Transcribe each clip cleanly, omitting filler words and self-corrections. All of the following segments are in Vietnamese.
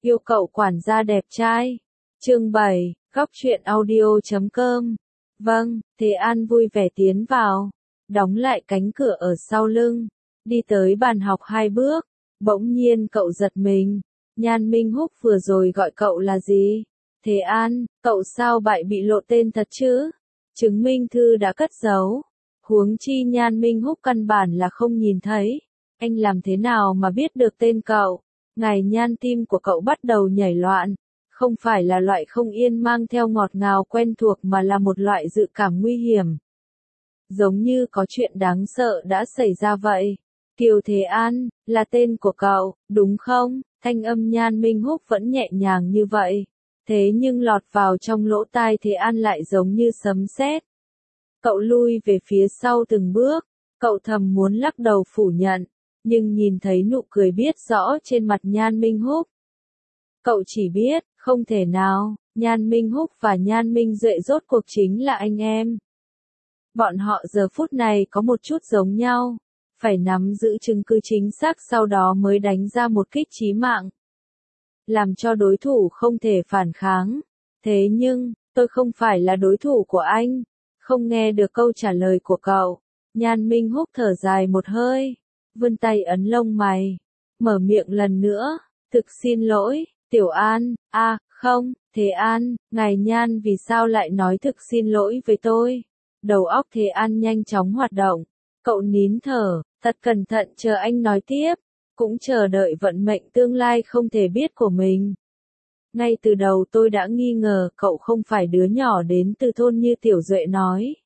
Yêu cậu quản gia đẹp trai. Chương 7, góc truyện audio.com. Vâng, Thế An vui vẻ tiến vào, đóng lại cánh cửa ở sau lưng, đi tới bàn học 2 bước, bỗng nhiên cậu giật mình. Nhan Minh Húc vừa rồi gọi cậu là gì? Thế An, cậu sao bại bị lộ tên thật chứ? Chứng minh thư đã cất giấu. Huống chi Nhan Minh Húc căn bản là không nhìn thấy. Anh làm thế nào mà biết được tên cậu? Ngài Nhan, tim của cậu bắt đầu nhảy loạn. Không phải là loại không yên mang theo ngọt ngào quen thuộc mà là một loại dự cảm nguy hiểm. Giống như có chuyện đáng sợ đã xảy ra vậy. Kiều Thế An, là tên của cậu, đúng không? Thanh âm Nhan Minh Húc vẫn nhẹ nhàng như vậy. Thế nhưng lọt vào trong lỗ tai Thế An lại giống như sấm sét. Cậu lui về phía sau từng bước, cậu thầm muốn lắc đầu phủ nhận, nhưng nhìn thấy nụ cười biết rõ trên mặt Nhan Minh Húc. Cậu chỉ biết, không thể nào, Nhan Minh Húc và Nhan Minh Duệ rốt cuộc chính là anh em. Bọn họ giờ phút này có một chút giống nhau, phải nắm giữ chứng cứ chính xác sau đó mới đánh ra một kích chí mạng. Làm cho đối thủ không thể phản kháng. Thế nhưng, tôi không phải là đối thủ của anh. Không nghe được câu trả lời của cậu. Nhan Minh Húc thở dài một hơi, vươn tay ấn lông mày, mở miệng lần nữa, thực xin lỗi, Tiểu An, không, Thế An, ngài Nhan vì sao lại nói thực xin lỗi với tôi? Đầu óc Thế An nhanh chóng hoạt động, cậu nín thở, thật cẩn thận chờ anh nói tiếp, cũng chờ đợi vận mệnh tương lai không thể biết của mình. Ngay từ đầu tôi đã nghi ngờ cậu không phải đứa nhỏ đến từ thôn như Tiểu Duệ nói.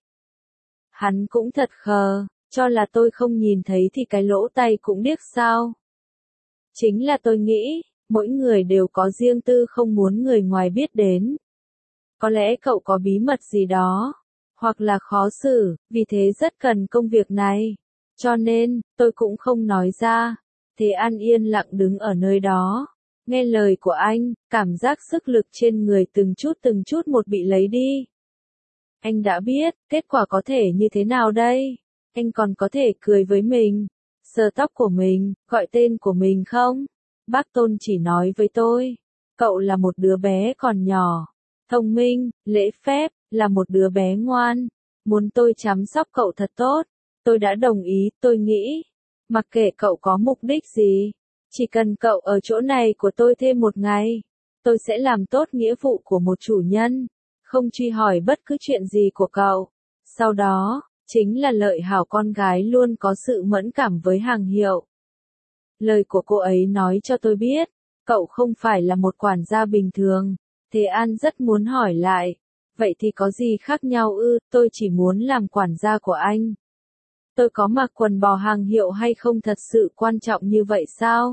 Hắn cũng thật khờ, cho là tôi không nhìn thấy thì cái lỗ tai cũng điếc sao. Chính là tôi nghĩ, mỗi người đều có riêng tư không muốn người ngoài biết đến. Có lẽ cậu có bí mật gì đó, hoặc là khó xử, vì thế rất cần công việc này. Cho nên, tôi cũng không nói ra. Thế An yên lặng đứng ở nơi đó. Nghe lời của anh, cảm giác sức lực trên người từng chút một bị lấy đi. Anh đã biết, kết quả có thể như thế nào đây? Anh còn có thể cười với mình, sờ tóc của mình, gọi tên của mình không? Bác Tôn chỉ nói với tôi, cậu là một đứa bé còn nhỏ, thông minh, lễ phép, là một đứa bé ngoan. Muốn tôi chăm sóc cậu thật tốt. Tôi đã đồng ý, tôi nghĩ. Mặc kệ cậu có mục đích gì, chỉ cần cậu ở chỗ này của tôi thêm một ngày, tôi sẽ làm tốt nghĩa vụ của một chủ nhân, không truy hỏi bất cứ chuyện gì của cậu. Sau đó, chính là Lợi Hảo con gái luôn có sự mẫn cảm với hàng hiệu. Lời của cô ấy nói cho tôi biết, cậu không phải là một quản gia bình thường. Thế An rất muốn hỏi lại, vậy thì có gì khác nhau ư? Tôi chỉ muốn làm quản gia của anh. Tôi có mặc quần bò hàng hiệu hay không thật sự quan trọng như vậy sao?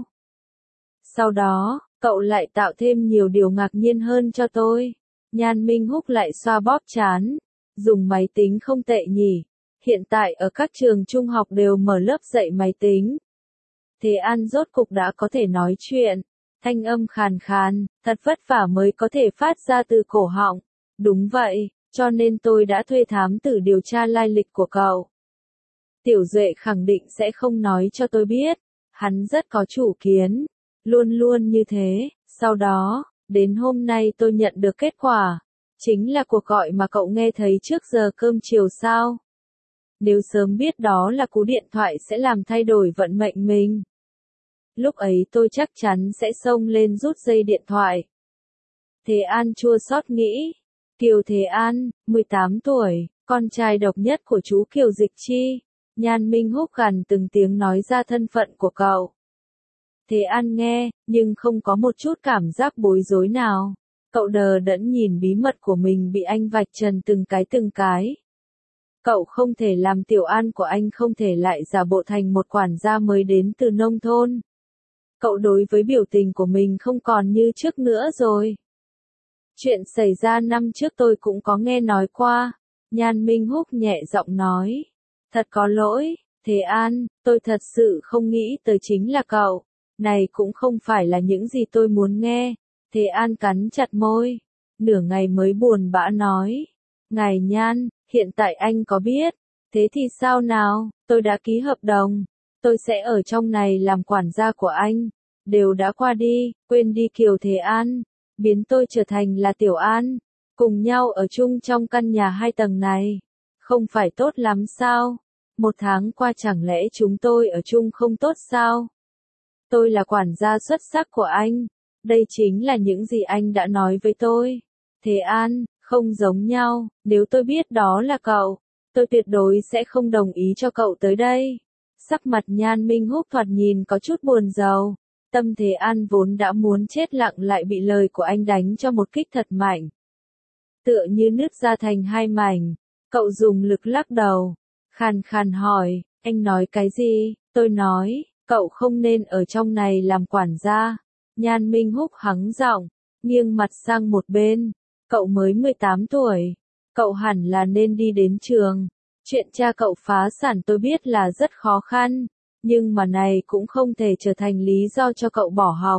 Sau đó, cậu lại tạo thêm nhiều điều ngạc nhiên hơn cho tôi. Nhan Minh Húc lại xoa bóp trán. Dùng máy tính không tệ nhỉ. Hiện tại ở các trường trung học đều mở lớp dạy máy tính. Thế An rốt cục đã có thể nói chuyện. Thanh âm khàn khàn, thật vất vả mới có thể phát ra từ cổ họng. Đúng vậy, cho nên tôi đã thuê thám tử điều tra lai lịch của cậu. Tiểu Duệ khẳng định sẽ không nói cho tôi biết. Hắn rất có chủ kiến. Luôn luôn như thế. Sau đó, đến hôm nay tôi nhận được kết quả. Chính là cuộc gọi mà cậu nghe thấy trước giờ cơm chiều sao. Nếu sớm biết đó là cú điện thoại sẽ làm thay đổi vận mệnh mình. Lúc ấy tôi chắc chắn sẽ xông lên rút dây điện thoại. Thế An chua xót nghĩ. Kiều Thế An, 18 tuổi, con trai độc nhất của chú Kiều Dịch Chi. Nhan Minh Húc gằn từng tiếng nói ra thân phận của cậu. Thế An nghe, nhưng không có một chút cảm giác bối rối nào. Cậu đờ đẫn nhìn bí mật của mình bị anh vạch trần từng cái. Cậu không thể làm Tiểu An của anh không thể lại giả bộ thành một quản gia mới đến từ nông thôn. Cậu đối với biểu tình của mình không còn như trước nữa rồi. Chuyện xảy ra năm trước tôi cũng có nghe nói qua. Nhan Minh Húc nhẹ giọng nói. Thật có lỗi, Thế An, tôi thật sự không nghĩ tới chính là cậu. Này cũng không phải là những gì tôi muốn nghe. Thế An cắn chặt môi. Nửa ngày mới buồn bã nói. Ngài Nhan, hiện tại anh có biết. Thế thì sao nào, tôi đã ký hợp đồng. Tôi sẽ ở trong này làm quản gia của anh. đều đã qua đi, quên đi Kiều Thế An, biến tôi trở thành là Tiểu An, cùng nhau ở chung trong căn nhà 2 tầng này. Không phải tốt lắm sao? 1 tháng qua chẳng lẽ chúng tôi ở chung không tốt sao? Tôi là quản gia xuất sắc của anh. Đây chính là những gì anh đã nói với tôi. Thế An, không giống nhau, nếu tôi biết đó là cậu, tôi tuyệt đối sẽ không đồng ý cho cậu tới đây. Sắc mặt Nhan Minh Húc thoạt nhìn có chút buồn rầu. Tâm Thế An vốn đã muốn chết lặng lại bị lời của anh đánh cho một kích thật mạnh. Tựa như nứt ra thành 2 mảnh. Cậu dùng lực lắc đầu. Khàn khàn hỏi, anh nói cái gì? Tôi nói, cậu không nên ở trong này làm quản gia. Nhan Minh Húc hắng giọng, nghiêng mặt sang một bên. Cậu mới 18 tuổi. Cậu hẳn là nên đi đến trường. Chuyện cha cậu phá sản tôi biết là rất khó khăn. Nhưng mà này cũng không thể trở thành lý do cho cậu bỏ học.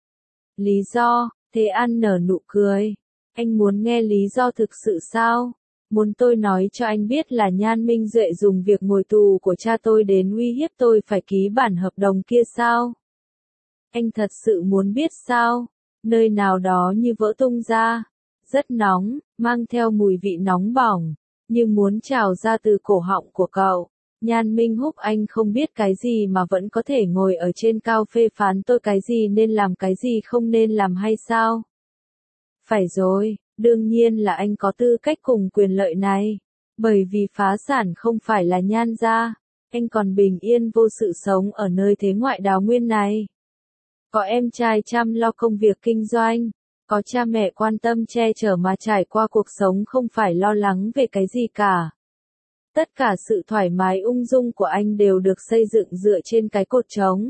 Lý do? Thế An nở nụ cười. Anh muốn nghe lý do thực sự sao? Muốn tôi nói cho anh biết là Nhan Minh Duệ dùng việc ngồi tù của cha tôi đến uy hiếp tôi phải ký bản hợp đồng kia sao? Anh thật sự muốn biết sao? Nơi nào đó như vỡ tung ra. Rất nóng, mang theo mùi vị nóng bỏng, như muốn trào ra từ cổ họng của cậu. Nhan Minh Húc anh không biết cái gì mà vẫn có thể ngồi ở trên cao phê phán tôi cái gì nên làm cái gì không nên làm hay sao? Phải rồi, đương nhiên là anh có tư cách cùng quyền lợi này. Bởi vì phá sản không phải là Nhan gia, anh còn bình yên vô sự sống ở nơi thế ngoại đào nguyên này. Có em trai chăm lo công việc kinh doanh, có cha mẹ quan tâm che chở mà trải qua cuộc sống không phải lo lắng về cái gì cả. Tất cả sự thoải mái ung dung của anh đều được xây dựng dựa trên cái cột trống.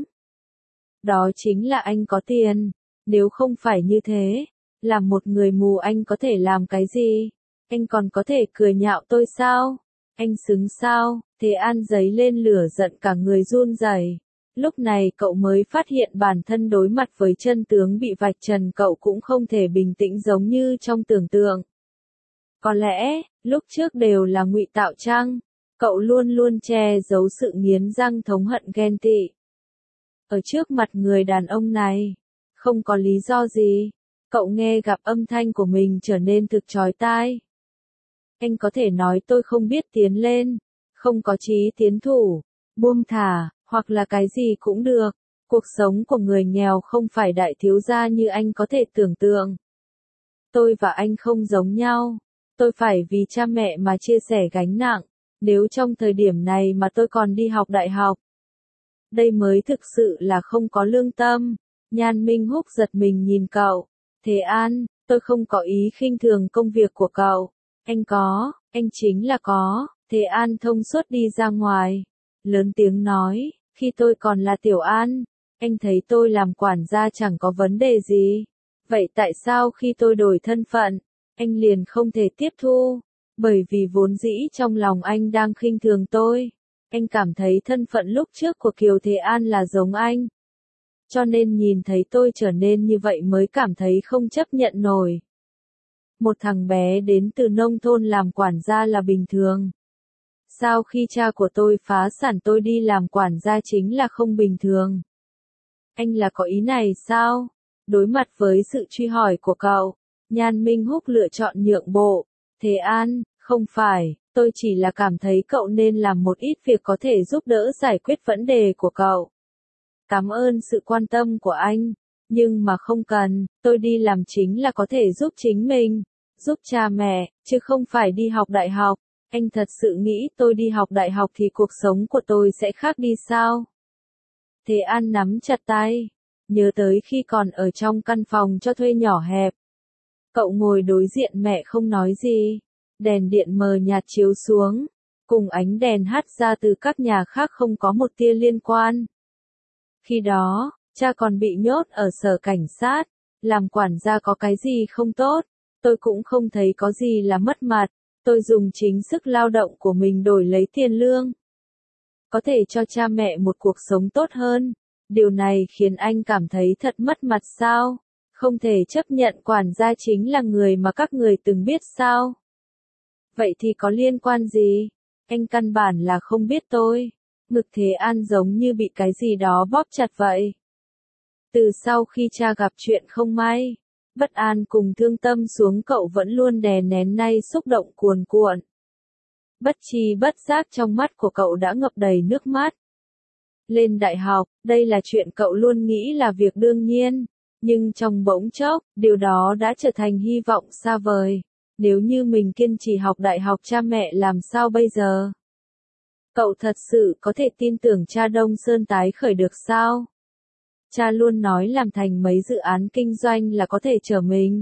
Đó chính là anh có tiền. Nếu không phải như thế, làm một người mù anh có thể làm cái gì? Anh còn có thể cười nhạo tôi sao? Anh xứng sao? Thế An giấy lên lửa giận cả người run rẩy. Lúc này cậu mới phát hiện bản thân đối mặt với chân tướng bị vạch trần cậu cũng không thể bình tĩnh giống như trong tưởng tượng. Có lẽ, lúc trước đều là ngụy tạo chăng? Cậu luôn luôn che giấu sự nghiến răng thống hận ghen tị. Ở trước mặt người đàn ông này, không có lý do gì. Cậu nghe gặp âm thanh của mình trở nên thực chói tai. Anh có thể nói tôi không biết tiến lên, không có chí tiến thủ, buông thả, hoặc là cái gì cũng được. Cuộc sống của người nghèo không phải đại thiếu gia như anh có thể tưởng tượng. Tôi và anh không giống nhau. Tôi phải vì cha mẹ mà chia sẻ gánh nặng. Nếu trong thời điểm này mà tôi còn đi học đại học, đây mới thực sự là không có lương tâm. Nhan Minh Húc giật mình nhìn cậu. Thế An, tôi không có ý khinh thường công việc của cậu. Anh có, anh chính là có. Thế An thông suốt đi ra ngoài. Lớn tiếng nói, khi tôi còn là Tiểu An, anh thấy tôi làm quản gia chẳng có vấn đề gì. Vậy tại sao khi tôi đổi thân phận, anh liền không thể tiếp thu? Bởi vì vốn dĩ trong lòng anh đang khinh thường tôi. Anh cảm thấy thân phận lúc trước của Kiều Thế An là giống anh. Cho nên nhìn thấy tôi trở nên như vậy mới cảm thấy không chấp nhận nổi. Một thằng bé đến từ nông thôn làm quản gia là bình thường. Sao khi cha của tôi phá sản tôi đi làm quản gia chính là không bình thường? Anh là có ý này sao? Đối mặt với sự truy hỏi của cậu, Nhan Minh Húc lựa chọn nhượng bộ. Thế An, không phải, tôi chỉ là cảm thấy cậu nên làm một ít việc có thể giúp đỡ giải quyết vấn đề của cậu. Cảm ơn sự quan tâm của anh, nhưng mà không cần, tôi đi làm chính là có thể giúp chính mình, giúp cha mẹ, chứ không phải đi học đại học. Anh thật sự nghĩ tôi đi học đại học thì cuộc sống của tôi sẽ khác đi sao? Thế An nắm chặt tay, nhớ tới khi còn ở trong căn phòng cho thuê nhỏ hẹp. Cậu ngồi đối diện mẹ không nói gì, đèn điện mờ nhạt chiếu xuống, cùng ánh đèn hắt ra từ các nhà khác không có một tia liên quan. Khi đó, cha còn bị nhốt ở sở cảnh sát, làm quản gia có cái gì không tốt, tôi cũng không thấy có gì là mất mặt, tôi dùng chính sức lao động của mình đổi lấy tiền lương. Có thể cho cha mẹ một cuộc sống tốt hơn, điều này khiến anh cảm thấy thật mất mặt sao? Không thể chấp nhận quản gia chính là người mà các người từng biết sao? Vậy thì có liên quan gì? Anh căn bản là không biết tôi. Ngực Thế An giống như bị cái gì đó bóp chặt vậy. Từ sau khi cha gặp chuyện không may, bất an cùng thương tâm xuống cậu vẫn luôn đè nén nay xúc động cuồn cuộn. Bất tri bất giác trong mắt của cậu đã ngập đầy nước mắt. Lên đại học, đây là chuyện cậu luôn nghĩ là việc đương nhiên, nhưng trong bỗng chốc, điều đó đã trở thành hy vọng xa vời. Nếu như mình kiên trì học đại học cha mẹ làm sao bây giờ? Cậu thật sự có thể tin tưởng cha Đông Sơn tái khởi được sao? Cha luôn nói làm thành mấy dự án kinh doanh là có thể trở mình.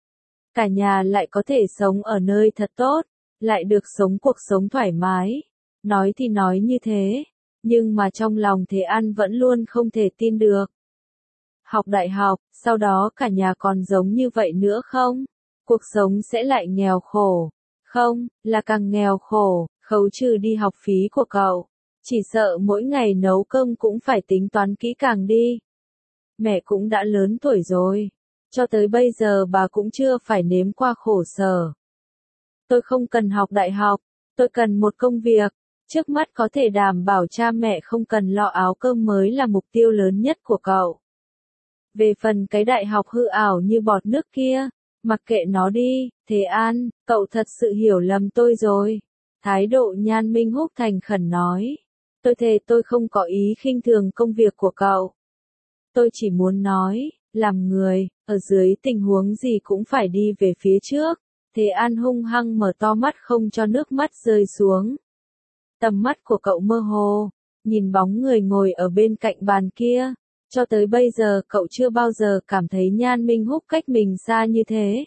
Cả nhà lại có thể sống ở nơi thật tốt, lại được sống cuộc sống thoải mái. Nói thì nói như thế, nhưng mà trong lòng Thế An vẫn luôn không thể tin được. Học đại học, sau đó cả nhà còn giống như vậy nữa không? Cuộc sống sẽ lại nghèo khổ. Không, là càng nghèo khổ, khấu trừ đi học phí của cậu. Chỉ sợ mỗi ngày nấu cơm cũng phải tính toán kỹ càng đi. Mẹ cũng đã lớn tuổi rồi. Cho tới bây giờ bà cũng chưa phải nếm qua khổ sở. Tôi không cần học đại học, tôi cần một công việc. Trước mắt có thể đảm bảo cha mẹ không cần lo áo cơm mới là mục tiêu lớn nhất của cậu. Về phần cái đại học hư ảo như bọt nước kia, mặc kệ nó đi, Thế An, cậu thật sự hiểu lầm tôi rồi. Thái độ Nhan Minh Húc thành khẩn nói. Tôi thề tôi không có ý khinh thường công việc của cậu. Tôi chỉ muốn nói, làm người, ở dưới tình huống gì cũng phải đi về phía trước. Thế An hung hăng mở to mắt không cho nước mắt rơi xuống. Tầm mắt của cậu mơ hồ, nhìn bóng người ngồi ở bên cạnh bàn kia. Cho tới bây giờ cậu chưa bao giờ cảm thấy Nhan Minh Húc cách mình xa như thế.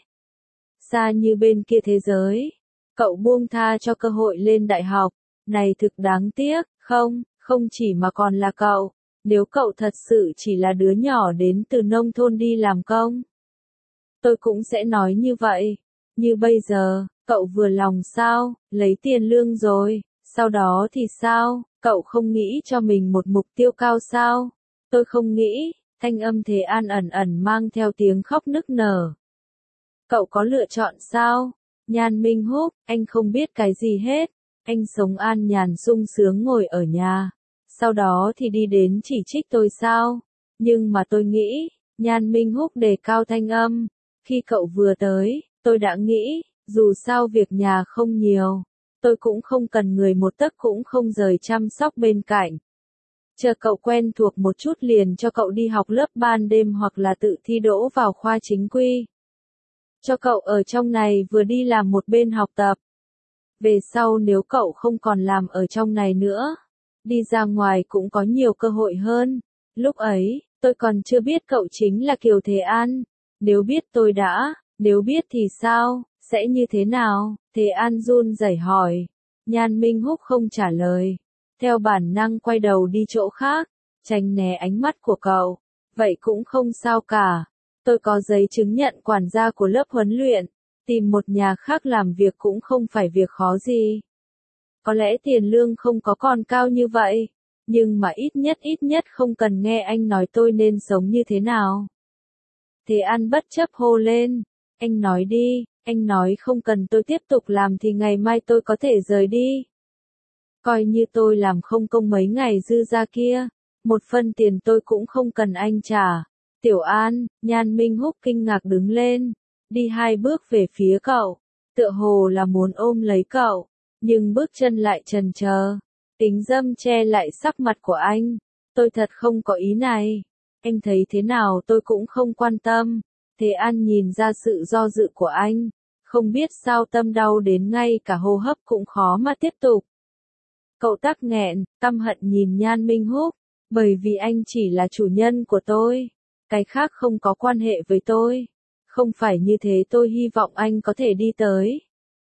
Xa như bên kia thế giới. Cậu buông tha cho cơ hội lên đại học. Này thực đáng tiếc, không chỉ mà còn là cậu. Nếu cậu thật sự chỉ là đứa nhỏ đến từ nông thôn đi làm công, tôi cũng sẽ nói như vậy. Như bây giờ, cậu vừa lòng sao, lấy tiền lương rồi, sau đó thì sao, cậu không nghĩ cho mình một mục tiêu cao sao? Tôi không nghĩ, thanh âm Thế An ẩn ẩn mang theo tiếng khóc nức nở. Cậu có lựa chọn sao? Nhan Minh Húc, anh không biết cái gì hết. Anh sống an nhàn sung sướng ngồi ở nhà. Sau đó thì đi đến chỉ trích tôi sao? Nhưng mà tôi nghĩ, Nhan Minh Húc đề cao thanh âm. Khi cậu vừa tới, tôi đã nghĩ, dù sao việc nhà không nhiều. Tôi cũng không cần người một tấc cũng không rời chăm sóc bên cạnh. Chờ cậu quen thuộc một chút liền cho cậu đi học lớp ban đêm hoặc là tự thi đỗ vào khoa chính quy. Cho cậu ở trong này vừa đi làm một bên học tập. Về sau nếu cậu không còn làm ở trong này nữa, đi ra ngoài cũng có nhiều cơ hội hơn. Lúc ấy, tôi còn chưa biết cậu chính là Kiều Thế An. Nếu biết tôi đã, nếu biết thì sao, sẽ như thế nào? Thế An run rẩy hỏi. Nhan Minh Húc không trả lời. Theo bản năng quay đầu đi chỗ khác, tránh né ánh mắt của cậu. Vậy cũng không sao cả. Tôi có giấy chứng nhận quản gia của lớp huấn luyện. Tìm một nhà khác làm việc cũng không phải việc khó gì. Có lẽ tiền lương không có còn cao như vậy. Nhưng mà ít nhất không cần nghe anh nói tôi nên sống như thế nào. Thế An bất chấp hô lên. Anh nói đi, anh nói không cần tôi tiếp tục làm thì ngày mai tôi có thể rời đi. Coi như tôi làm không công mấy ngày dư ra kia. Một phần tiền tôi cũng không cần anh trả. Tiểu An, Nhan Minh Húc kinh ngạc đứng lên. Đi 2 bước về phía cậu. Tựa hồ là muốn ôm lấy cậu. Nhưng bước chân lại chần chờ. Tính dâm che lại sắc mặt của anh. Tôi thật không có ý này. Anh thấy thế nào tôi cũng không quan tâm. Thế An nhìn ra sự do dự của anh. Không biết sao tâm đau đến ngay cả hô hấp cũng khó mà tiếp tục. Cậu tắc nghẹn, căm hận nhìn Nhan Minh Húc. Bởi vì anh chỉ là chủ nhân của tôi. Cái khác không có quan hệ với tôi. Không phải như thế tôi hy vọng anh có thể đi tới.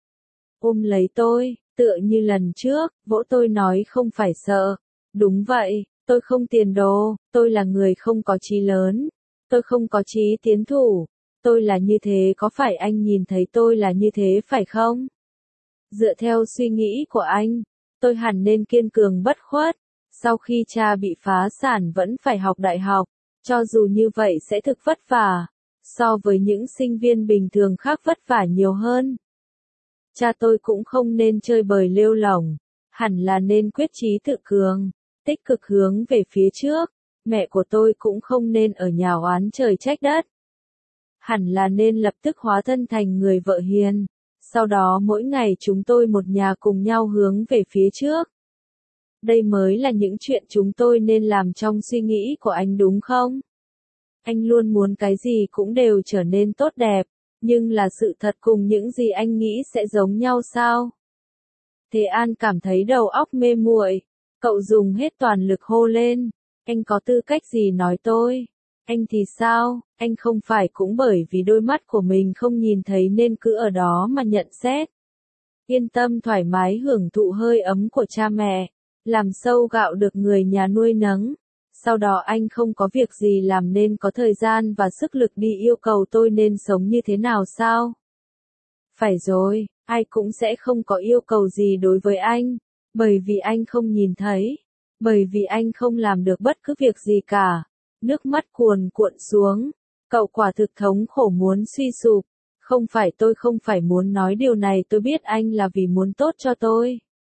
Ôm lấy tôi, tựa như lần trước, vỗ tôi nói không phải sợ. Đúng vậy, tôi không tiền đồ, tôi là người không có chí lớn. Tôi không có chí tiến thủ. Tôi là như thế có phải anh nhìn thấy tôi là như thế phải không? Dựa theo suy nghĩ của anh, tôi hẳn nên kiên cường bất khuất. Sau khi cha bị phá sản vẫn phải học đại học. Cho dù như vậy sẽ thực vất vả. So với những sinh viên bình thường khác vất vả nhiều hơn. Cha tôi cũng không nên chơi bời lêu lỏng, hẳn là nên quyết chí tự cường, tích cực hướng về phía trước. mẹ của tôi cũng không nên ở nhà oán trời trách đất. Hẳn là nên lập tức hóa thân thành người vợ hiền. Sau đó mỗi ngày chúng tôi một nhà cùng nhau hướng về phía trước. Đây mới là những chuyện chúng tôi nên làm trong suy nghĩ của anh đúng không? Anh luôn muốn cái gì cũng đều trở nên tốt đẹp, nhưng là sự thật cùng những gì anh nghĩ sẽ giống nhau sao? Thế An cảm thấy đầu óc mê muội, cậu dùng hết toàn lực hô lên, anh có tư cách gì nói tôi? Anh thì sao, anh không phải cũng bởi vì đôi mắt của mình không nhìn thấy nên cứ ở đó mà nhận xét. Yên tâm thoải mái hưởng thụ hơi ấm của cha mẹ, làm sâu gạo được người nhà nuôi nấng. Sau đó anh không có việc gì làm nên có thời gian và sức lực đi yêu cầu tôi nên sống như thế nào sao? Phải rồi, ai cũng sẽ không có yêu cầu gì đối với anh, bởi vì anh không nhìn thấy, bởi vì anh không làm được bất cứ việc gì cả. Nước mắt cuồn cuộn xuống, cậu quả thực thống khổ muốn suy sụp. Tôi không phải muốn nói điều này, tôi biết anh là vì muốn tốt cho tôi.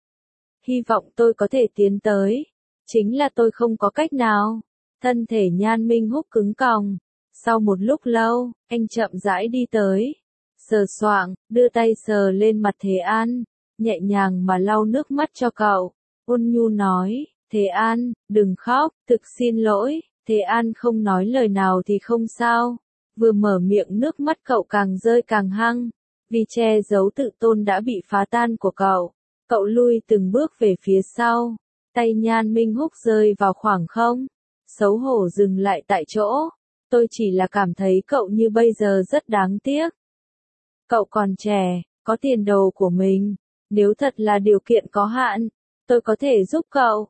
Hy vọng tôi có thể tiến tới. Chính là tôi không có cách nào. Thân thể Nhan Minh Húc cứng còng. Sau một lúc lâu, anh chậm rãi đi tới. Sờ soạng, đưa tay sờ lên mặt Thế An. Nhẹ nhàng mà lau nước mắt cho cậu. Ôn nhu nói, Thế An, đừng khóc, thực xin lỗi. Thế An không nói lời nào thì không sao. Vừa mở miệng nước mắt cậu càng rơi càng hăng. Vì che giấu tự tôn đã bị phá tan của cậu. Cậu lui từng bước về phía sau. Tay Nhan Minh Húc rơi vào khoảng không. Xấu hổ dừng lại tại chỗ. Tôi chỉ là cảm thấy cậu như bây giờ rất đáng tiếc. Cậu còn trẻ, có tiền đồ của mình. Nếu thật là điều kiện có hạn, tôi có thể giúp cậu.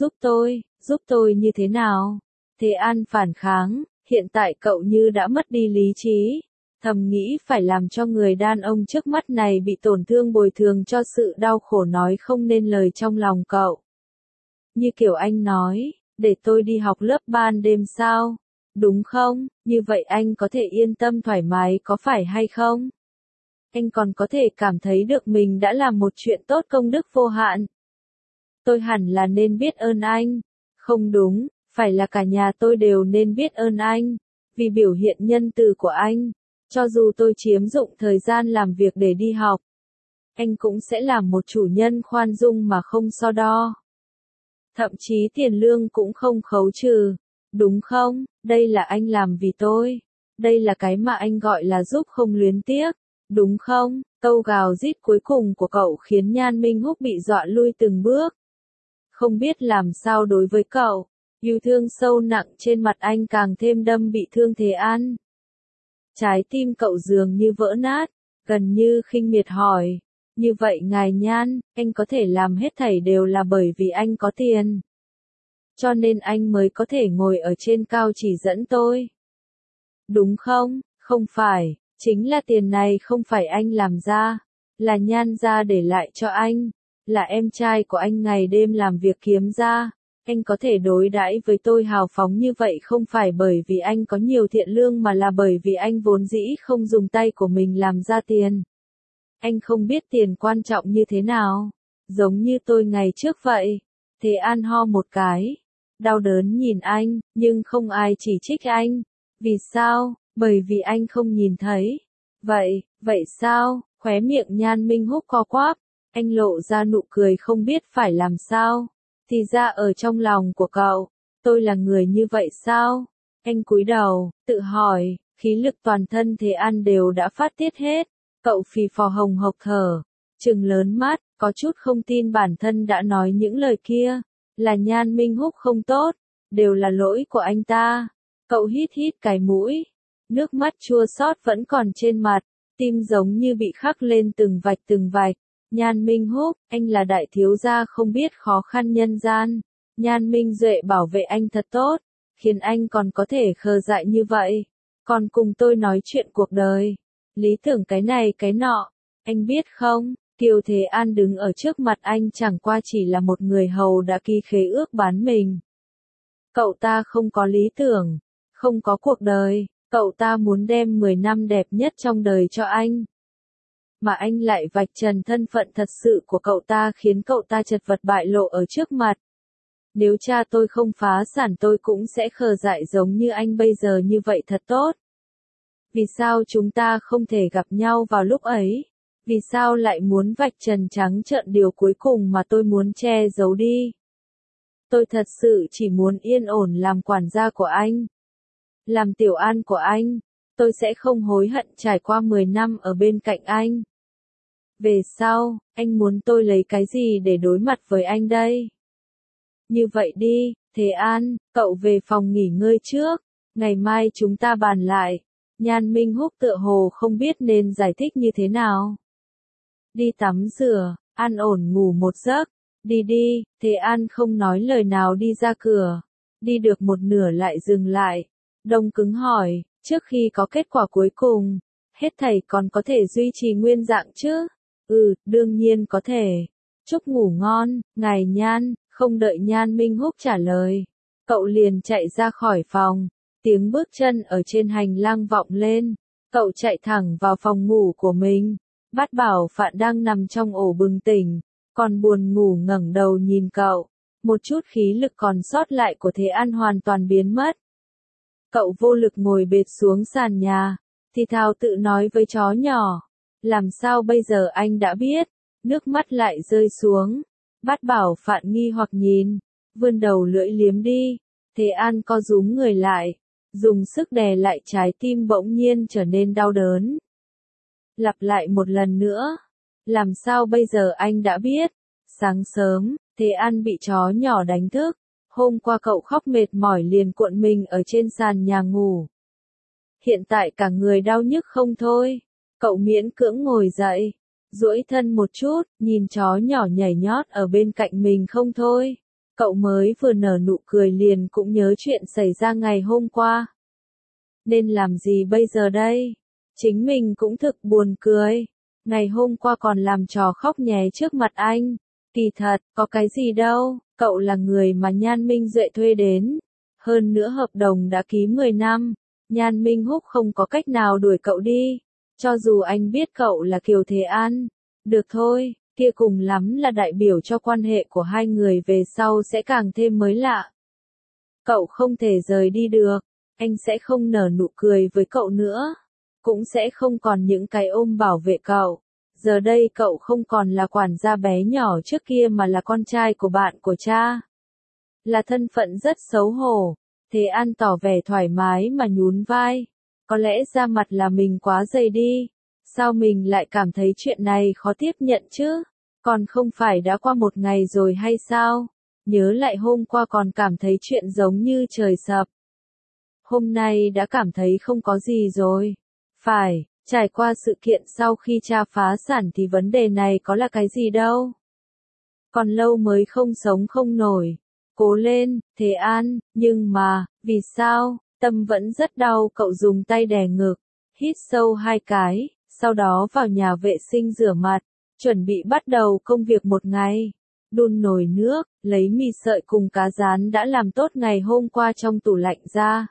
Giúp tôi như thế nào? Thế An phản kháng, hiện tại cậu như đã mất đi lý trí. Thầm nghĩ phải làm cho người đàn ông trước mắt này bị tổn thương bồi thường cho sự đau khổ nói không nên lời trong lòng cậu. Như kiểu anh nói, để tôi đi học lớp ban đêm sao? Đúng không? Như vậy anh có thể yên tâm thoải mái có phải hay không? Anh còn có thể cảm thấy được mình đã làm một chuyện tốt công đức vô hạn. Tôi hẳn là nên biết ơn anh. Không đúng, phải là cả nhà tôi đều nên biết ơn anh. Vì biểu hiện nhân từ của anh. Cho dù tôi chiếm dụng thời gian làm việc để đi học, anh cũng sẽ làm một chủ nhân khoan dung mà không so đo. Thậm chí tiền lương cũng không khấu trừ. Đúng không? Đây là anh làm vì tôi. Đây là cái mà anh gọi là giúp không luyến tiếc. Đúng không? Câu gào rít cuối cùng của cậu khiến Nhan Minh Húc bị dọa lui từng bước. Không biết làm sao đối với cậu. Yêu thương sâu nặng trên mặt anh càng thêm đâm bị thương Thế An. Trái tim cậu dường như vỡ nát, gần như khinh miệt hỏi. Như vậy ngài Nhan, anh có thể làm hết thảy đều là bởi vì anh có tiền. Cho nên anh mới có thể ngồi ở trên cao chỉ dẫn tôi. Đúng không? Không phải, chính là tiền này không phải anh làm ra, là Nhan gia để lại cho anh, là em trai của anh ngày đêm làm việc kiếm ra. Anh có thể đối đãi với tôi hào phóng như vậy không phải bởi vì anh có nhiều thiện lương mà là bởi vì anh vốn dĩ không dùng tay của mình làm ra tiền. Anh không biết tiền quan trọng như thế nào, giống như tôi ngày trước vậy. Thế An ho một cái, đau đớn nhìn anh, nhưng không ai chỉ trích anh. Vì sao? Bởi vì anh không nhìn thấy. Vậy sao? Khóe miệng Nhan Minh Húc co quắp, anh lộ ra nụ cười không biết phải làm sao. Thì ra ở trong lòng của cậu, tôi là người như vậy sao? Anh cúi đầu, tự hỏi, khí lực toàn thân Thế An đều đã phát tiết hết. Cậu phì phò hồng hộc thở, trừng lớn mắt, có chút không tin bản thân đã nói những lời kia. Là Nhan Minh Húc không tốt, đều là lỗi của anh ta. Cậu hít cái mũi, nước mắt chua xót vẫn còn trên mặt, tim giống như bị khắc lên từng vạch. Nhan Minh Húc, anh là đại thiếu gia không biết khó khăn nhân gian. Nhan Minh Duệ bảo vệ anh thật tốt, khiến anh còn có thể khờ dại như vậy. Còn cùng tôi nói chuyện cuộc đời, lý tưởng cái này cái nọ. Anh biết không, Kiều Thế An đứng ở trước mặt anh chẳng qua chỉ là một người hầu đã ký khế ước bán mình. Cậu ta không có lý tưởng, không có cuộc đời, cậu ta muốn đem 10 năm đẹp nhất trong đời cho anh. Mà anh lại vạch trần thân phận thật sự của cậu ta khiến cậu ta chật vật bại lộ ở trước mặt. Nếu cha tôi không phá sản tôi cũng sẽ khờ dại giống như anh bây giờ như vậy thật tốt. Vì sao chúng ta không thể gặp nhau vào lúc ấy? Vì sao lại muốn vạch trần trắng trợn điều cuối cùng mà tôi muốn che giấu đi? Tôi thật sự chỉ muốn yên ổn làm quản gia của anh. Làm tiểu an của anh. Tôi sẽ không hối hận trải qua 10 năm ở bên cạnh anh. Về sau, anh muốn tôi lấy cái gì để đối mặt với anh đây? Như vậy đi, Thế An, cậu về phòng nghỉ ngơi trước. Ngày mai chúng ta bàn lại. Nhan Minh Húc tựa hồ không biết nên giải thích như thế nào. Đi tắm rửa, an ổn ngủ một giấc. Đi đi, Thế An không nói lời nào đi ra cửa. Đi được một nửa lại dừng lại. Đông cứng hỏi, trước khi có kết quả cuối cùng, hết thảy còn có thể duy trì nguyên dạng chứ? Đương nhiên có thể. Chúc ngủ ngon, ngài Nhan, không đợi Nhan Minh Húc trả lời. Cậu liền chạy ra khỏi phòng, tiếng bước chân ở trên hành lang vọng lên. Cậu chạy thẳng vào phòng ngủ của mình. Bát Bảo Phạn đang nằm trong ổ bừng tỉnh, còn buồn ngủ ngẩng đầu nhìn cậu. Một chút khí lực còn sót lại của Thế An hoàn toàn biến mất. Cậu vô lực ngồi bệt xuống sàn nhà, thì thào tự nói với chó nhỏ. Làm sao bây giờ anh đã biết? Nước mắt lại rơi xuống. Bát Bảo Phạn nghi hoặc nhìn, vươn đầu lưỡi liếm đi. Thế An co rúm người lại, dùng sức đè lại trái tim bỗng nhiên trở nên đau đớn. Lặp lại một lần nữa. Làm sao bây giờ anh đã biết? Sáng sớm, Thế An bị chó nhỏ đánh thức. Hôm qua cậu khóc mệt mỏi liền cuộn mình ở trên sàn nhà ngủ. Hiện tại cả người đau nhức không thôi. Cậu miễn cưỡng ngồi dậy, duỗi thân một chút, nhìn chó nhỏ nhảy nhót ở bên cạnh mình không thôi. Cậu mới vừa nở nụ cười liền cũng nhớ chuyện xảy ra ngày hôm qua. Nên làm gì bây giờ đây? Chính mình cũng thực buồn cười. Ngày hôm qua còn làm trò khóc nhè trước mặt anh. Kỳ thật, có cái gì đâu, cậu là người mà Nhan Minh Duệ thuê đến. Hơn nữa hợp đồng đã ký 10 năm, Nhan Minh Húc không có cách nào đuổi cậu đi. Cho dù anh biết cậu là Kiều Thế An. Được thôi, kia cùng lắm là đại biểu cho quan hệ của hai người về sau sẽ càng thêm mới lạ. Cậu không thể rời đi được, anh sẽ không nở nụ cười với cậu nữa. Cũng sẽ không còn những cái ôm bảo vệ cậu. Giờ đây cậu không còn là quản gia bé nhỏ trước kia mà là con trai của bạn của cha. Là thân phận rất xấu hổ. Thế An tỏ vẻ thoải mái mà nhún vai. Có lẽ ra mặt là mình quá dày đi. Sao mình lại cảm thấy chuyện này khó tiếp nhận chứ? Còn không phải đã qua một ngày rồi hay sao? Nhớ lại hôm qua còn cảm thấy chuyện giống như trời sập. Hôm nay đã cảm thấy không có gì rồi. Phải, trải qua sự kiện sau khi cha phá sản thì vấn đề này có là cái gì đâu. Còn lâu mới không sống không nổi. Cố lên, Thế An, nhưng mà, vì sao, tâm vẫn rất đau. Cậu dùng tay đè ngực, hít sâu 2 cái, sau đó vào nhà vệ sinh rửa mặt, chuẩn bị bắt đầu công việc một ngày. Đun nồi nước, lấy mì sợi cùng cá rán đã làm tốt ngày hôm qua trong tủ lạnh ra.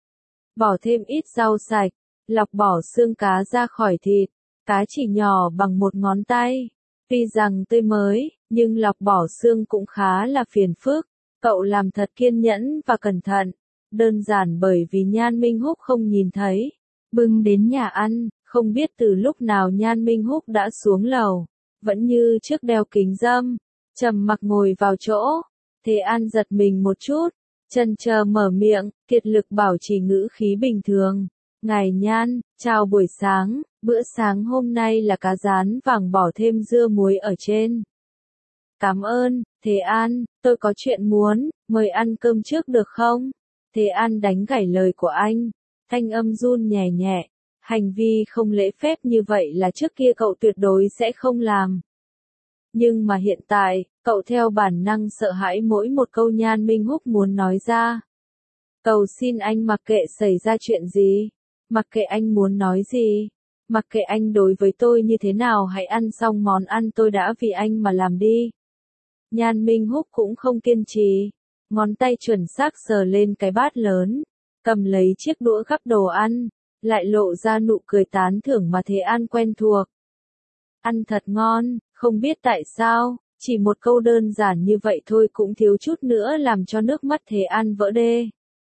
Bỏ thêm ít rau sạch, lọc bỏ xương cá ra khỏi thịt, cá chỉ nhỏ bằng một ngón tay. Tuy rằng tươi mới, nhưng lọc bỏ xương cũng khá là phiền phức. Cậu làm thật kiên nhẫn và cẩn thận, đơn giản bởi vì Nhan Minh Húc không nhìn thấy. Bưng đến nhà ăn, không biết từ lúc nào Nhan Minh Húc đã xuống lầu, vẫn như trước đeo kính râm, trầm mặc ngồi vào chỗ. Thế An giật mình một chút, chần chờ mở miệng, kiệt lực bảo trì ngữ khí bình thường. Ngài Nhan, chào buổi sáng, bữa sáng hôm nay là cá rán vàng bỏ thêm dưa muối ở trên. Cảm ơn, Thế An, tôi có chuyện muốn, mời ăn cơm trước được không? Thế An đánh gãy lời của anh, thanh âm run nhẹ nhẹ, hành vi không lễ phép như vậy là trước kia cậu tuyệt đối sẽ không làm. Nhưng mà hiện tại, cậu theo bản năng sợ hãi mỗi một câu Nhan Minh Húc muốn nói ra. Cầu xin anh mặc kệ xảy ra chuyện gì, mặc kệ anh muốn nói gì, mặc kệ anh đối với tôi như thế nào, hãy ăn xong món ăn tôi đã vì anh mà làm đi. Nhan Minh Húc cũng không kiên trì, ngón tay chuẩn xác sờ lên cái bát lớn, cầm lấy chiếc đũa gắp đồ ăn, lại lộ ra nụ cười tán thưởng mà Thế An quen thuộc. Ăn thật ngon, không biết tại sao, Chỉ một câu đơn giản như vậy thôi cũng thiếu chút nữa làm cho nước mắt Thế An vỡ đê.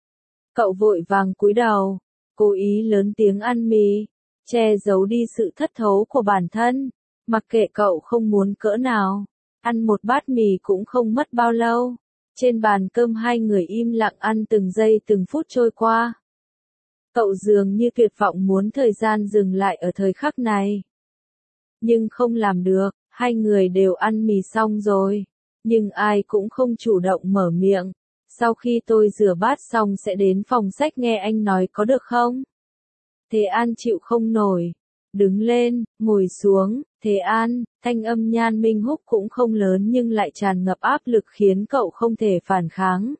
Cậu vội vàng cúi đầu, cố ý lớn tiếng ăn mì, che giấu đi sự thất thố của bản thân, mặc kệ cậu không muốn cỡ nào. Ăn một bát mì cũng không mất bao lâu. Trên bàn cơm hai người im lặng ăn từng giây từng phút trôi qua. Cậu dường như tuyệt vọng muốn thời gian dừng lại ở thời khắc này. Nhưng không làm được, hai người đều ăn mì xong rồi. Nhưng ai cũng không chủ động mở miệng. Sau khi tôi rửa bát xong sẽ đến phòng sách nghe anh nói có được không? Thế An chịu không nổi. Đứng lên, ngồi xuống, Thế An, thanh âm Nhan Minh Húc cũng không lớn nhưng lại tràn ngập áp lực khiến cậu không thể phản kháng.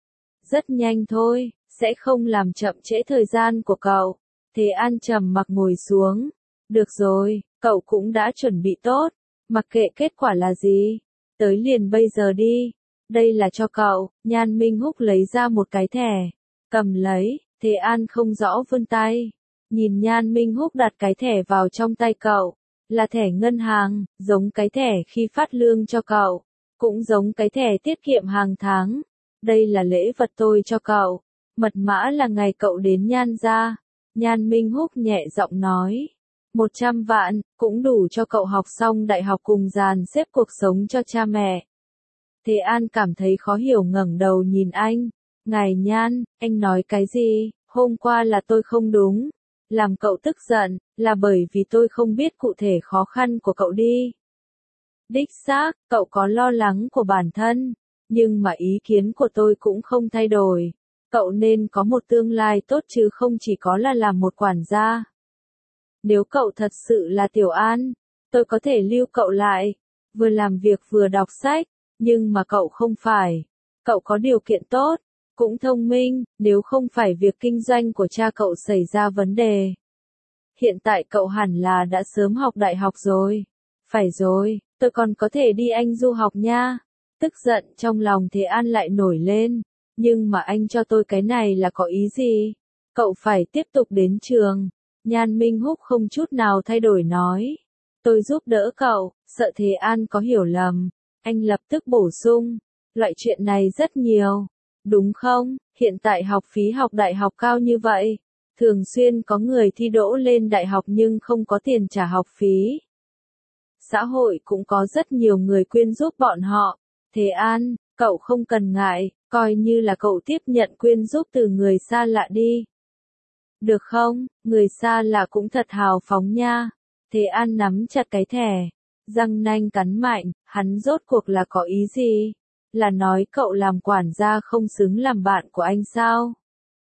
Rất nhanh thôi, sẽ không làm chậm trễ thời gian của cậu. Thế An trầm mặc ngồi xuống. Được rồi, cậu cũng đã chuẩn bị tốt, mặc kệ kết quả là gì. Tới liền bây giờ đi. Đây là cho cậu. Nhan Minh Húc lấy ra một cái thẻ. Cầm lấy, Thế An không rõ vươn tay. Nhìn Nhan Minh Húc đặt cái thẻ vào trong tay cậu. Là thẻ ngân hàng, giống cái thẻ khi phát lương cho cậu. Cũng giống cái thẻ tiết kiệm hàng tháng. Đây là lễ vật tôi cho cậu. Mật mã là ngày cậu đến Nhan gia. Nhan Minh Húc nhẹ giọng nói. 100 vạn, cũng đủ cho cậu học xong đại học cùng dàn xếp cuộc sống cho cha mẹ. Thế An cảm thấy khó hiểu ngẩng đầu nhìn anh. Ngài Nhan, anh nói cái gì? Hôm qua là tôi không đúng. Làm cậu tức giận, là bởi vì tôi không biết cụ thể khó khăn của cậu đi. Đích xác, cậu có lo lắng của bản thân. Nhưng mà ý kiến của tôi cũng không thay đổi. Cậu nên có một tương lai tốt chứ không chỉ có là làm một quản gia. Nếu cậu thật sự là Tiểu An, tôi có thể lưu cậu lại, vừa làm việc vừa đọc sách, nhưng mà cậu không phải. Cậu có điều kiện tốt, cũng thông minh, nếu không phải việc kinh doanh của cha cậu xảy ra vấn đề. Hiện tại cậu hẳn là đã sớm học đại học rồi. Phải rồi, tôi còn có thể đi Anh du học nha. Tức giận trong lòng Thế An lại nổi lên. Nhưng mà anh cho tôi cái này là có ý gì? Cậu phải tiếp tục đến trường. Nhan Minh Húc không chút nào thay đổi nói. Tôi giúp đỡ cậu, sợ Thế An có hiểu lầm. Anh lập tức bổ sung. Loại chuyện này rất nhiều. Đúng không? Hiện tại học phí học đại học cao như vậy. Thường xuyên có người thi đỗ lên đại học nhưng không có tiền trả học phí. Xã hội cũng có rất nhiều người quyên giúp bọn họ. Thế An, cậu không cần ngại, coi như là cậu tiếp nhận quyên giúp từ người xa lạ đi. Được không, người xa lạ cũng thật hào phóng nha. Thế An nắm chặt cái thẻ, răng nanh cắn mạnh, hắn rốt cuộc là có ý gì? Là nói cậu làm quản gia không xứng làm bạn của anh sao?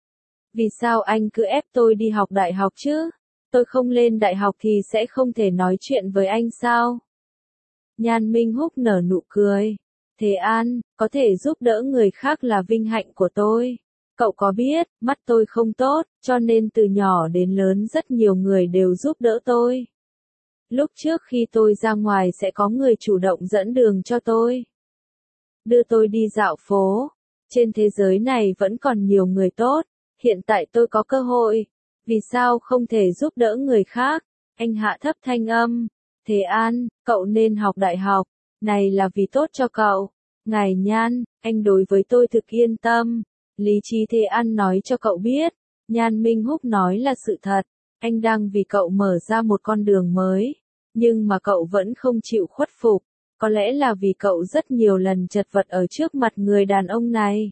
Vì sao anh cứ ép tôi đi học đại học chứ? Tôi không lên đại học thì sẽ không thể nói chuyện với anh sao? Nhan Minh Húc nở nụ cười. Thế An, có thể giúp đỡ người khác là vinh hạnh của tôi. Cậu có biết, mắt tôi không tốt, cho nên từ nhỏ đến lớn rất nhiều người đều giúp đỡ tôi. Lúc trước khi tôi ra ngoài sẽ có người chủ động dẫn đường cho tôi. Đưa tôi đi dạo phố. Trên thế giới này vẫn còn nhiều người tốt. Hiện tại tôi có cơ hội. Vì sao không thể giúp đỡ người khác? Anh hạ thấp thanh âm. Thế An, cậu nên học đại học. Này là vì tốt cho cậu. Ngài Nhan, anh đối với tôi thực yên tâm. Lý trí Thế An nói cho cậu biết. Nhan Minh Húc nói là sự thật. Anh đang vì cậu mở ra một con đường mới. Nhưng mà cậu vẫn không chịu khuất phục. Có lẽ là vì cậu rất nhiều lần chật vật ở trước mặt người đàn ông này.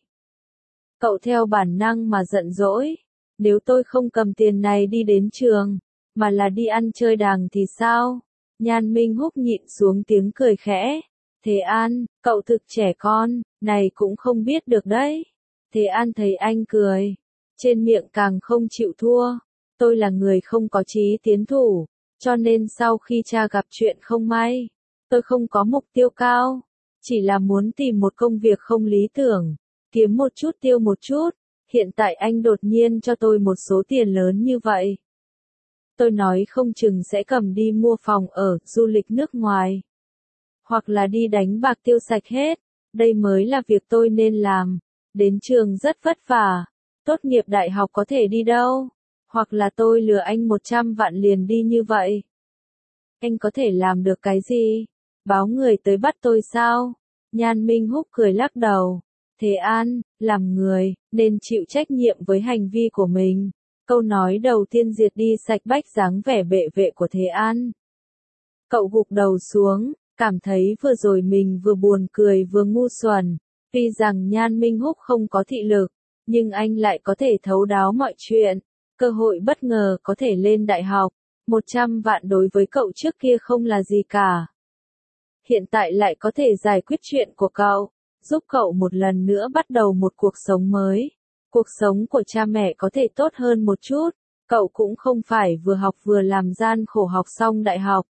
Cậu theo bản năng mà giận dỗi. Nếu tôi không cầm tiền này đi đến trường, mà là đi ăn chơi đàng thì sao? Nhan Minh Húc nhịn xuống tiếng cười khẽ. Thế An, cậu thực trẻ con, này cũng không biết được đấy. Thế An thấy anh cười. Trên miệng càng không chịu thua. Tôi là người không có chí tiến thủ. Cho nên sau khi cha gặp chuyện không may, tôi không có mục tiêu cao. Chỉ là muốn tìm một công việc không lý tưởng. Kiếm một chút tiêu một chút. Hiện tại anh đột nhiên cho tôi một số tiền lớn như vậy. Tôi nói không chừng sẽ cầm đi mua phòng ở, du lịch nước ngoài. Hoặc là đi đánh bạc tiêu sạch hết. Đây mới là việc tôi nên làm. Đến trường rất vất vả. Tốt nghiệp đại học có thể đi đâu? Hoặc là tôi lừa anh 100 vạn liền đi như vậy. Anh có thể làm được cái gì? Báo người tới bắt tôi sao? Nhan Minh Húc cười lắc đầu. Thế An, làm người, nên chịu trách nhiệm với hành vi của mình. Câu nói đầu tiên diệt đi sạch bách dáng vẻ bệ vệ của Thế An. Cậu gục đầu xuống, cảm thấy vừa rồi mình vừa buồn cười vừa ngu xuẩn. Tuy rằng Nhan Minh Húc không có thị lực, nhưng anh lại có thể thấu đáo mọi chuyện. Cơ hội bất ngờ có thể lên đại học. 100 vạn đối với cậu trước kia không là gì cả. Hiện tại lại có thể giải quyết chuyện của cậu, giúp cậu một lần nữa bắt đầu một cuộc sống mới. Cuộc sống của cha mẹ có thể tốt hơn một chút, cậu cũng không phải vừa học vừa làm gian khổ học xong đại học.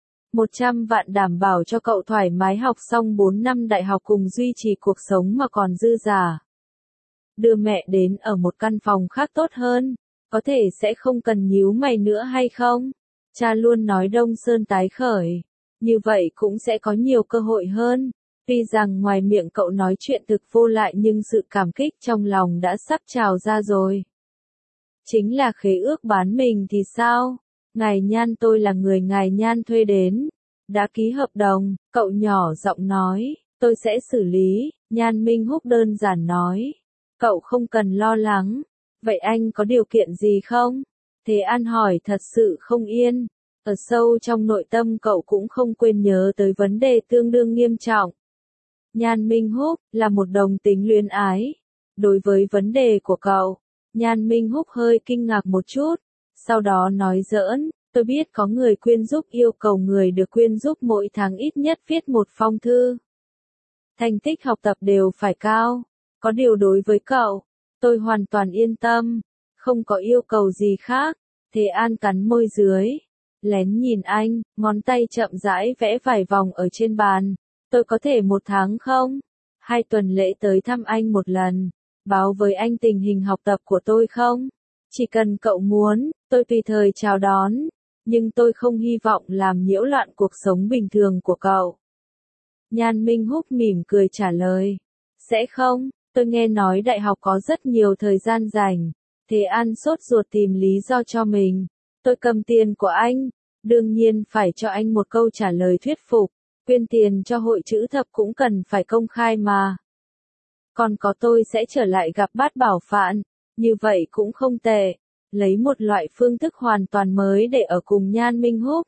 100 vạn đảm bảo cho cậu thoải mái học xong 4 năm đại học cùng duy trì cuộc sống mà còn dư giả. Đưa mẹ đến ở một căn phòng khác tốt hơn, có thể sẽ không cần nhíu mày nữa hay không? Cha luôn nói Đông Sơn tái khởi, như vậy cũng sẽ có nhiều cơ hội hơn. Tuy rằng ngoài miệng cậu nói chuyện thực vô lại nhưng sự cảm kích trong lòng đã sắp trào ra rồi. Chính là khế ước bán mình thì sao? Ngài Nhan tôi là người ngài Nhan thuê đến. Đã ký hợp đồng, cậu nhỏ giọng nói, tôi sẽ xử lý, Nhan Minh Húc đơn giản nói. Cậu không cần lo lắng. Vậy anh có điều kiện gì không? Thế An hỏi thật sự không yên. Ở sâu trong nội tâm cậu cũng không quên nhớ tới vấn đề tương đương nghiêm trọng. Nhan Minh Húc là một đồng tính luyến ái. Đối với vấn đề của cậu, Nhan Minh Húc hơi kinh ngạc một chút. Sau đó nói giỡn, tôi biết có người quyên giúp yêu cầu người được quyên giúp mỗi tháng ít nhất viết một phong thư. Thành tích học tập đều phải cao. Có điều đối với cậu, tôi hoàn toàn yên tâm, không có yêu cầu gì khác. Thế An cắn môi dưới, lén nhìn anh, ngón tay chậm rãi vẽ vài vòng ở trên bàn. Tôi có thể 1 tháng không? 2 tuần lễ tới thăm anh một lần, báo với anh tình hình học tập của tôi không? Chỉ cần cậu muốn, tôi tùy thời chào đón, nhưng tôi không hy vọng làm nhiễu loạn cuộc sống bình thường của cậu. Nhan Minh Húc mỉm cười trả lời, sẽ không, tôi nghe nói đại học có rất nhiều thời gian rảnh. Thế An sốt ruột tìm lý do cho mình. Tôi cầm tiền của anh, đương nhiên phải cho anh một câu trả lời thuyết phục. Quyên tiền cho hội chữ thập cũng cần phải công khai mà. Còn có tôi sẽ trở lại gặp Bát Bảo Phạn, như vậy cũng không tệ. Lấy một loại phương thức hoàn toàn mới để ở cùng Nhan Minh Húc.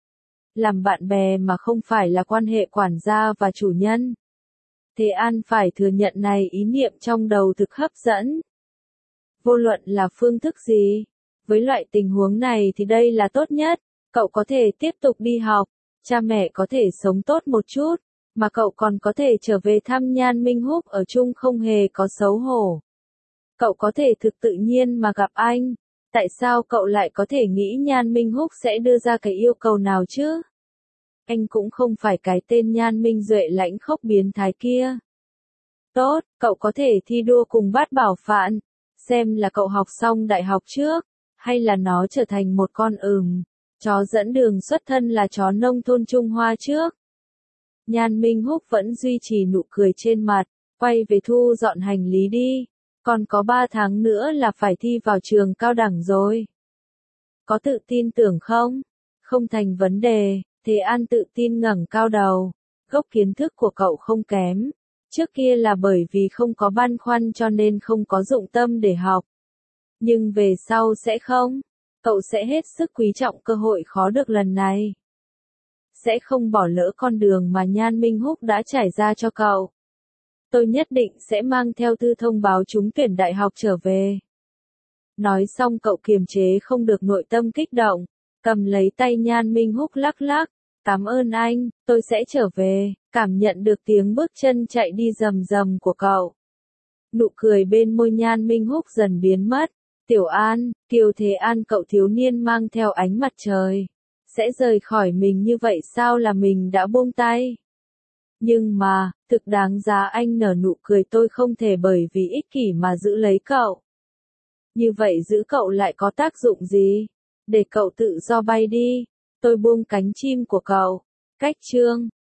Làm bạn bè mà không phải là quan hệ quản gia và chủ nhân. Thế An phải thừa nhận này ý niệm trong đầu thực hấp dẫn. Vô luận là phương thức gì, với loại tình huống này thì đây là tốt nhất. Cậu có thể tiếp tục đi học, cha mẹ có thể sống tốt một chút, mà cậu còn có thể trở về thăm Nhan Minh Húc ở chung không hề có xấu hổ. Cậu có thể thực tự nhiên mà gặp anh. Tại sao cậu lại có thể nghĩ Nhan Minh Húc sẽ đưa ra cái yêu cầu nào chứ? Anh cũng không phải cái tên Nhan Minh Duệ lãnh khốc biến thái kia. Tốt, cậu có thể thi đua cùng Bát Bảo Phạn, xem là cậu học xong đại học trước, hay là nó trở thành một con chó dẫn đường xuất thân là chó nông thôn Trung Hoa trước. Nhan Minh Húc vẫn duy trì nụ cười trên mặt, quay về thu dọn hành lý đi, còn có 3 tháng nữa là phải thi vào trường cao đẳng rồi. Có tự tin tưởng không? Không thành vấn đề, Thế An tự tin ngẩng cao đầu, gốc kiến thức của cậu không kém. Trước kia là bởi vì không có băn khoăn cho nên không có dụng tâm để học. Nhưng về sau sẽ không. Cậu sẽ hết sức quý trọng cơ hội khó được lần này. Sẽ không bỏ lỡ con đường mà Nhan Minh Húc đã trải ra cho cậu. Tôi nhất định sẽ mang theo thư thông báo trúng tuyển đại học trở về. Nói xong cậu kiềm chế không được nội tâm kích động, cầm lấy tay Nhan Minh Húc lắc lắc. Cảm ơn anh, tôi sẽ trở về, cảm nhận được tiếng bước chân chạy đi rầm rầm của cậu. Nụ cười bên môi Nhan Minh Húc dần biến mất. Tiểu An, Kiều Thế An cậu thiếu niên mang theo ánh mặt trời. Sẽ rời khỏi mình như vậy sao là mình đã buông tay? Nhưng mà, thực đáng giá anh nở nụ cười tôi không thể bởi vì ích kỷ mà giữ lấy cậu. Như vậy giữ cậu lại có tác dụng gì? Để cậu tự do bay đi. Tôi buông cánh chim của cậu. Cách chương